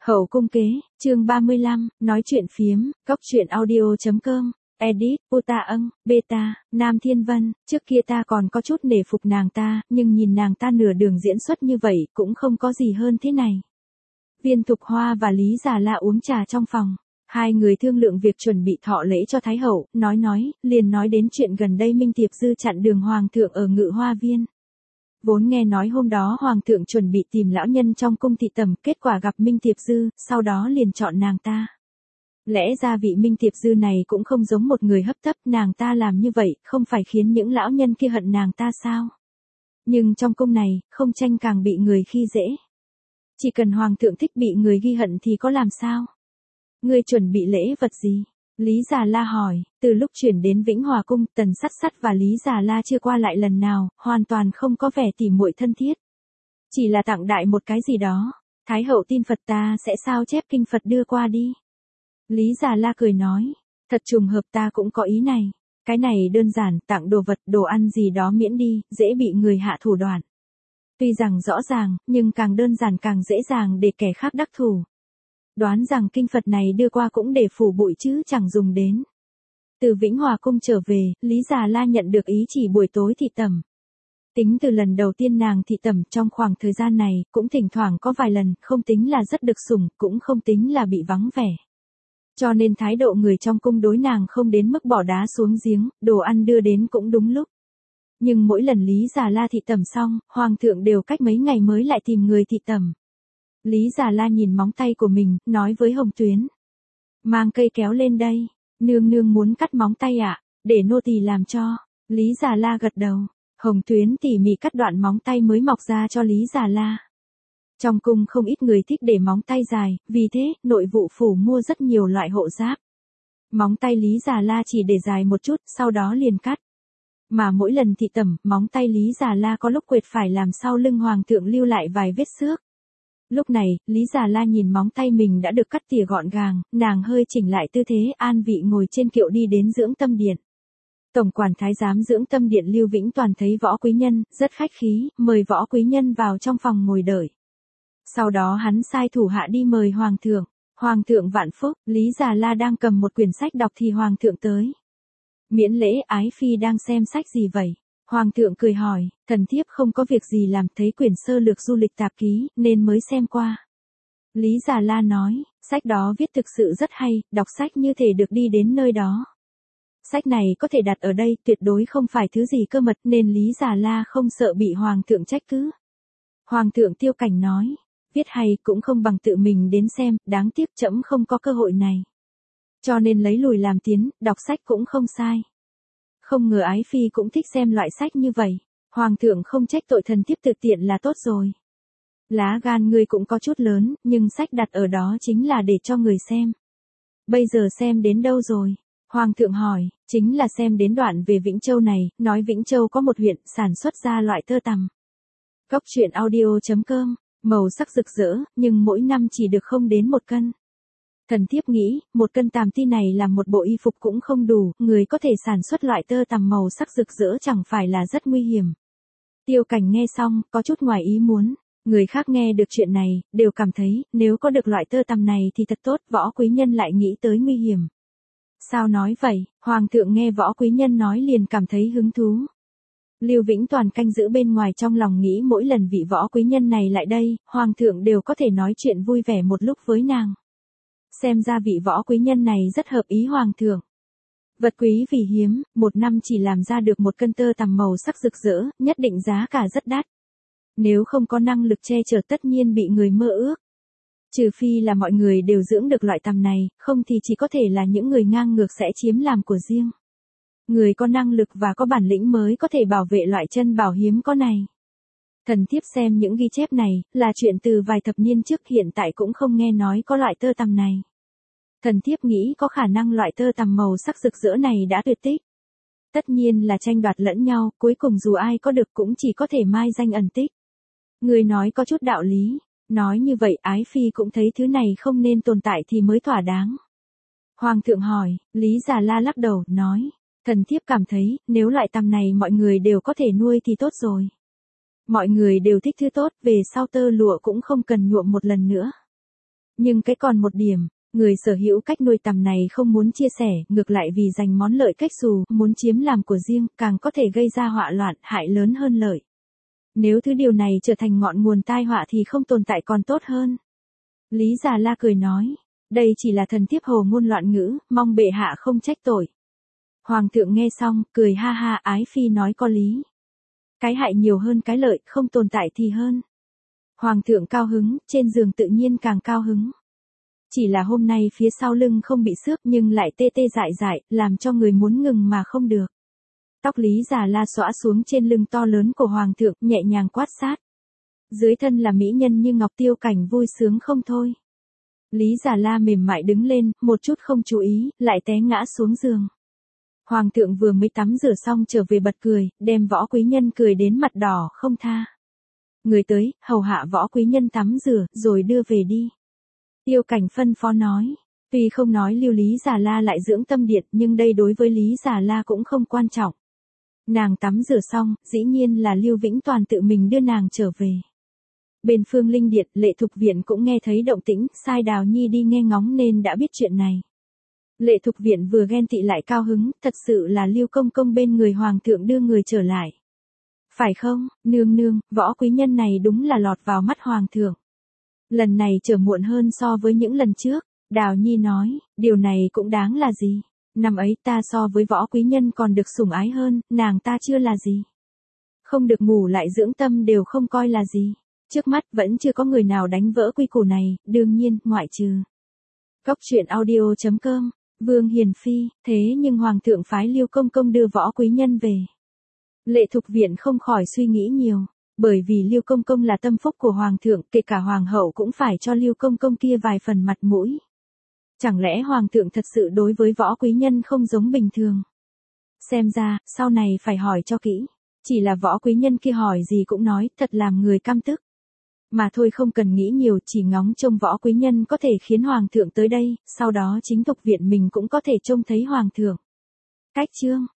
Hậu cung kế, chương 35, nói chuyện phiếm, góc chuyện audio.com, edit, Puta âng, beta, Nam Thiên Vân, trước kia ta còn có chút nể phục nàng ta, nhưng nhìn nàng ta nửa đường diễn xuất như vậy, cũng không có gì hơn thế này. Viên Thục Hoa và Lý Già La uống trà trong phòng. Hai người thương lượng việc chuẩn bị thọ lễ cho Thái Hậu, liền nói đến chuyện gần đây Minh Tiệp Dư chặn đường Hoàng thượng ở Ngự Hoa Viên. Vốn nghe nói hôm đó Hoàng thượng chuẩn bị tìm lão nhân trong cung thị tẩm, kết quả gặp Minh Tiệp Dư, sau đó liền chọn nàng ta. Lẽ ra vị Minh Tiệp Dư này cũng không giống một người hấp tấp, nàng ta làm như vậy, không phải khiến những lão nhân kia hận nàng ta sao? Nhưng trong cung này, không tranh càng bị người khi dễ. Chỉ cần Hoàng thượng thích bị người ghi hận thì có làm sao? Ngươi chuẩn bị lễ vật gì? Lý Già La hỏi, từ lúc chuyển đến Vĩnh Hòa Cung, Tần Sắt Sắt và Lý Già La chưa qua lại lần nào, hoàn toàn không có vẻ tỉ muội thân thiết. Chỉ là tặng đại một cái gì đó, Thái Hậu tin Phật ta sẽ sao chép kinh Phật đưa qua đi. Lý Già La cười nói, thật trùng hợp ta cũng có ý này. Cái này đơn giản, tặng đồ vật, đồ ăn gì đó miễn đi, dễ bị người hạ thủ đoạn. Tuy rằng rõ ràng, nhưng càng đơn giản càng dễ dàng để kẻ khác đắc thủ. Đoán rằng kinh Phật này đưa qua cũng để phủ bụi chứ chẳng dùng đến. Từ Vĩnh Hòa Cung trở về, Lý Già La nhận được ý chỉ buổi tối thị tẩm. Tính từ lần đầu tiên nàng thị tẩm trong khoảng thời gian này, cũng thỉnh thoảng có vài lần, không tính là rất được sủng, cũng không tính là bị vắng vẻ. Cho nên thái độ người trong cung đối nàng không đến mức bỏ đá xuống giếng, đồ ăn đưa đến cũng đúng lúc. Nhưng mỗi lần Lý Già La thị tẩm xong, Hoàng thượng đều cách mấy ngày mới lại tìm người thị tẩm. Lý Già La nhìn móng tay của mình, nói với Hồng Tuyến. Mang cây kéo lên đây, nương nương muốn cắt móng tay ạ, để nô tỳ làm cho. Lý Già La gật đầu, Hồng Tuyến tỉ mỉ cắt đoạn móng tay mới mọc ra cho Lý Già La. Trong cung không ít người thích để móng tay dài, vì thế, nội vụ phủ mua rất nhiều loại hộ giáp. Móng tay Lý Già La chỉ để dài một chút, sau đó liền cắt. Mà mỗi lần thị tẩm, móng tay Lý Già La có lúc quệt phải làm sau lưng Hoàng thượng lưu lại vài vết xước. Lúc này, Lý Già La nhìn móng tay mình đã được cắt tỉa gọn gàng, nàng hơi chỉnh lại tư thế an vị ngồi trên kiệu đi đến Dưỡng Tâm Điện. Tổng quản thái giám Dưỡng Tâm Điện Lưu Vĩnh Toàn thấy Võ Quý Nhân, rất khách khí, mời Võ Quý Nhân vào trong phòng ngồi đợi. Sau đó hắn sai thủ hạ đi mời Hoàng thượng. Hoàng thượng vạn phúc, Lý Già La đang cầm một quyển sách đọc thì Hoàng thượng tới. Miễn lễ, ái phi đang xem sách gì vậy? Hoàng thượng cười hỏi, thần thiếp không có việc gì làm, thấy quyển sơ lược du lịch tạp ký, nên mới xem qua. Lý Già La nói, sách đó viết thực sự rất hay, đọc sách như thể được đi đến nơi đó. Sách này có thể đặt ở đây, tuyệt đối không phải thứ gì cơ mật, nên Lý Già La không sợ bị Hoàng thượng trách cứ. Hoàng thượng Tiêu Cảnh nói, viết hay cũng không bằng tự mình đến xem, đáng tiếc trẫm không có cơ hội này. Cho nên lấy lùi làm tiến, đọc sách cũng không sai. Không ngờ ái phi cũng thích xem loại sách như vậy. Hoàng thượng không trách tội, thần thiếp thực tiện là tốt rồi. Lá gan ngươi cũng có chút lớn, nhưng sách đặt ở đó chính là để cho người xem. Bây giờ xem đến đâu rồi? Hoàng thượng hỏi, chính là xem đến đoạn về Vĩnh Châu này, nói Vĩnh Châu có một huyện sản xuất ra loại tơ tằm. Góc chuyện audio.com, màu sắc rực rỡ, nhưng mỗi năm chỉ được không đến 1 cân. Thần thiếp nghĩ, 1 cân tằm ti này làm một bộ y phục cũng không đủ, người có thể sản xuất loại tơ tằm màu sắc rực rỡ chẳng phải là rất nguy hiểm. Tiêu Cảnh nghe xong, có chút ngoài ý muốn. Người khác nghe được chuyện này, đều cảm thấy, nếu có được loại tơ tằm này thì thật tốt, Võ Quý Nhân lại nghĩ tới nguy hiểm. Sao nói vậy? Hoàng thượng nghe Võ Quý Nhân nói liền cảm thấy hứng thú. Lưu Vĩnh Toàn canh giữ bên ngoài trong lòng nghĩ mỗi lần vị Võ Quý Nhân này lại đây, Hoàng thượng đều có thể nói chuyện vui vẻ một lúc với nàng. Xem ra vị Võ Quý Nhân này rất hợp ý Hoàng thượng. Vật quý vì hiếm, 1 năm chỉ làm ra được 1 cân tơ tằm màu sắc rực rỡ, nhất định giá cả rất đắt. Nếu không có năng lực che chở tất nhiên bị người mơ ước. Trừ phi là mọi người đều dưỡng được loại tằm này, không thì chỉ có thể là những người ngang ngược sẽ chiếm làm của riêng. Người có năng lực và có bản lĩnh mới có thể bảo vệ loại chân bảo hiếm có này. Thần thiếp xem những ghi chép này, là chuyện từ vài thập niên trước, hiện tại cũng không nghe nói có loại tơ tằm này. Thần thiếp nghĩ có khả năng loại tơ tằm màu sắc rực rỡ này đã tuyệt tích. Tất nhiên là tranh đoạt lẫn nhau, cuối cùng dù ai có được cũng chỉ có thể mai danh ẩn tích. Người nói có chút đạo lý, nói như vậy ái phi cũng thấy thứ này không nên tồn tại thì mới thỏa đáng. Hoàng thượng hỏi, Lý Già La lắc đầu, nói, thần thiếp cảm thấy, nếu loại tằm này mọi người đều có thể nuôi thì tốt rồi. Mọi người đều thích thứ tốt, về sau tơ lụa cũng không cần nhuộm một lần nữa. Nhưng cái còn một điểm, người sở hữu cách nuôi tằm này không muốn chia sẻ, ngược lại vì giành món lợi cách xù, muốn chiếm làm của riêng, càng có thể gây ra họa loạn, hại lớn hơn lợi. Nếu thứ điều này trở thành ngọn nguồn tai họa thì không tồn tại còn tốt hơn. Lý Già La cười nói, đây chỉ là thần thiếp hồ ngôn loạn ngữ, mong bệ hạ không trách tội. Hoàng thượng nghe xong, cười ha ha, ái phi nói có lý. Cái hại nhiều hơn cái lợi, không tồn tại thì hơn. Hoàng thượng cao hứng, trên giường tự nhiên càng cao hứng. Chỉ là hôm nay phía sau lưng không bị xước nhưng lại tê tê dại dại, làm cho người muốn ngừng mà không được. Tóc Lý Già La xõa xuống trên lưng to lớn của Hoàng thượng, nhẹ nhàng quát sát. Dưới thân là mỹ nhân như ngọc Tiêu Cảnh vui sướng không thôi. Lý Già La mềm mại đứng lên, một chút không chú ý, lại té ngã xuống giường. Hoàng thượng vừa mới tắm rửa xong trở về bật cười, đem Võ Quý Nhân cười đến mặt đỏ không tha. Người tới, hầu hạ Võ Quý Nhân tắm rửa, rồi đưa về đi. Tiêu Cảnh phân phó nói. Tuy không nói lưu Lý Già La lại dưỡng tâm điện, nhưng đây đối với Lý Già La cũng không quan trọng. Nàng tắm rửa xong, dĩ nhiên là Lưu Vĩnh Toàn tự mình đưa nàng trở về. Bên Phương Linh Điện, Lệ Thục Viện cũng nghe thấy động tĩnh, sai Đào Nhi đi nghe ngóng nên đã biết chuyện này. Lệ Thục Viện vừa ghen tị lại cao hứng, thật sự là Lưu công công bên người Hoàng thượng đưa người trở lại. Phải không, nương nương, Võ Quý Nhân này đúng là lọt vào mắt Hoàng thượng. Lần này trở muộn hơn so với những lần trước, Đào Nhi nói, điều này cũng đáng là gì. Năm ấy ta so với Võ Quý Nhân còn được sủng ái hơn, nàng ta chưa là gì. Không được ngủ lại dưỡng tâm đều không coi là gì. Trước mắt vẫn chưa có người nào đánh vỡ quy củ này, đương nhiên, ngoại trừ. Cóc truyện audio.com, Vương Hiền Phi, thế nhưng Hoàng thượng phái Lưu công công đưa Võ Quý Nhân về. Lệ Thục Viện không khỏi suy nghĩ nhiều, bởi vì Lưu công công là tâm phúc của Hoàng thượng, kể cả Hoàng hậu cũng phải cho Lưu công công kia vài phần mặt mũi. Chẳng lẽ Hoàng thượng thật sự đối với Võ Quý Nhân không giống bình thường? Xem ra, sau này phải hỏi cho kỹ. Chỉ là Võ Quý Nhân kia hỏi gì cũng nói, thật làm người căm tức. Mà thôi không cần nghĩ nhiều, chỉ ngóng trông Võ Quý Nhân có thể khiến Hoàng thượng tới đây, sau đó chính Thục Viện mình cũng có thể trông thấy Hoàng thượng. Cách chương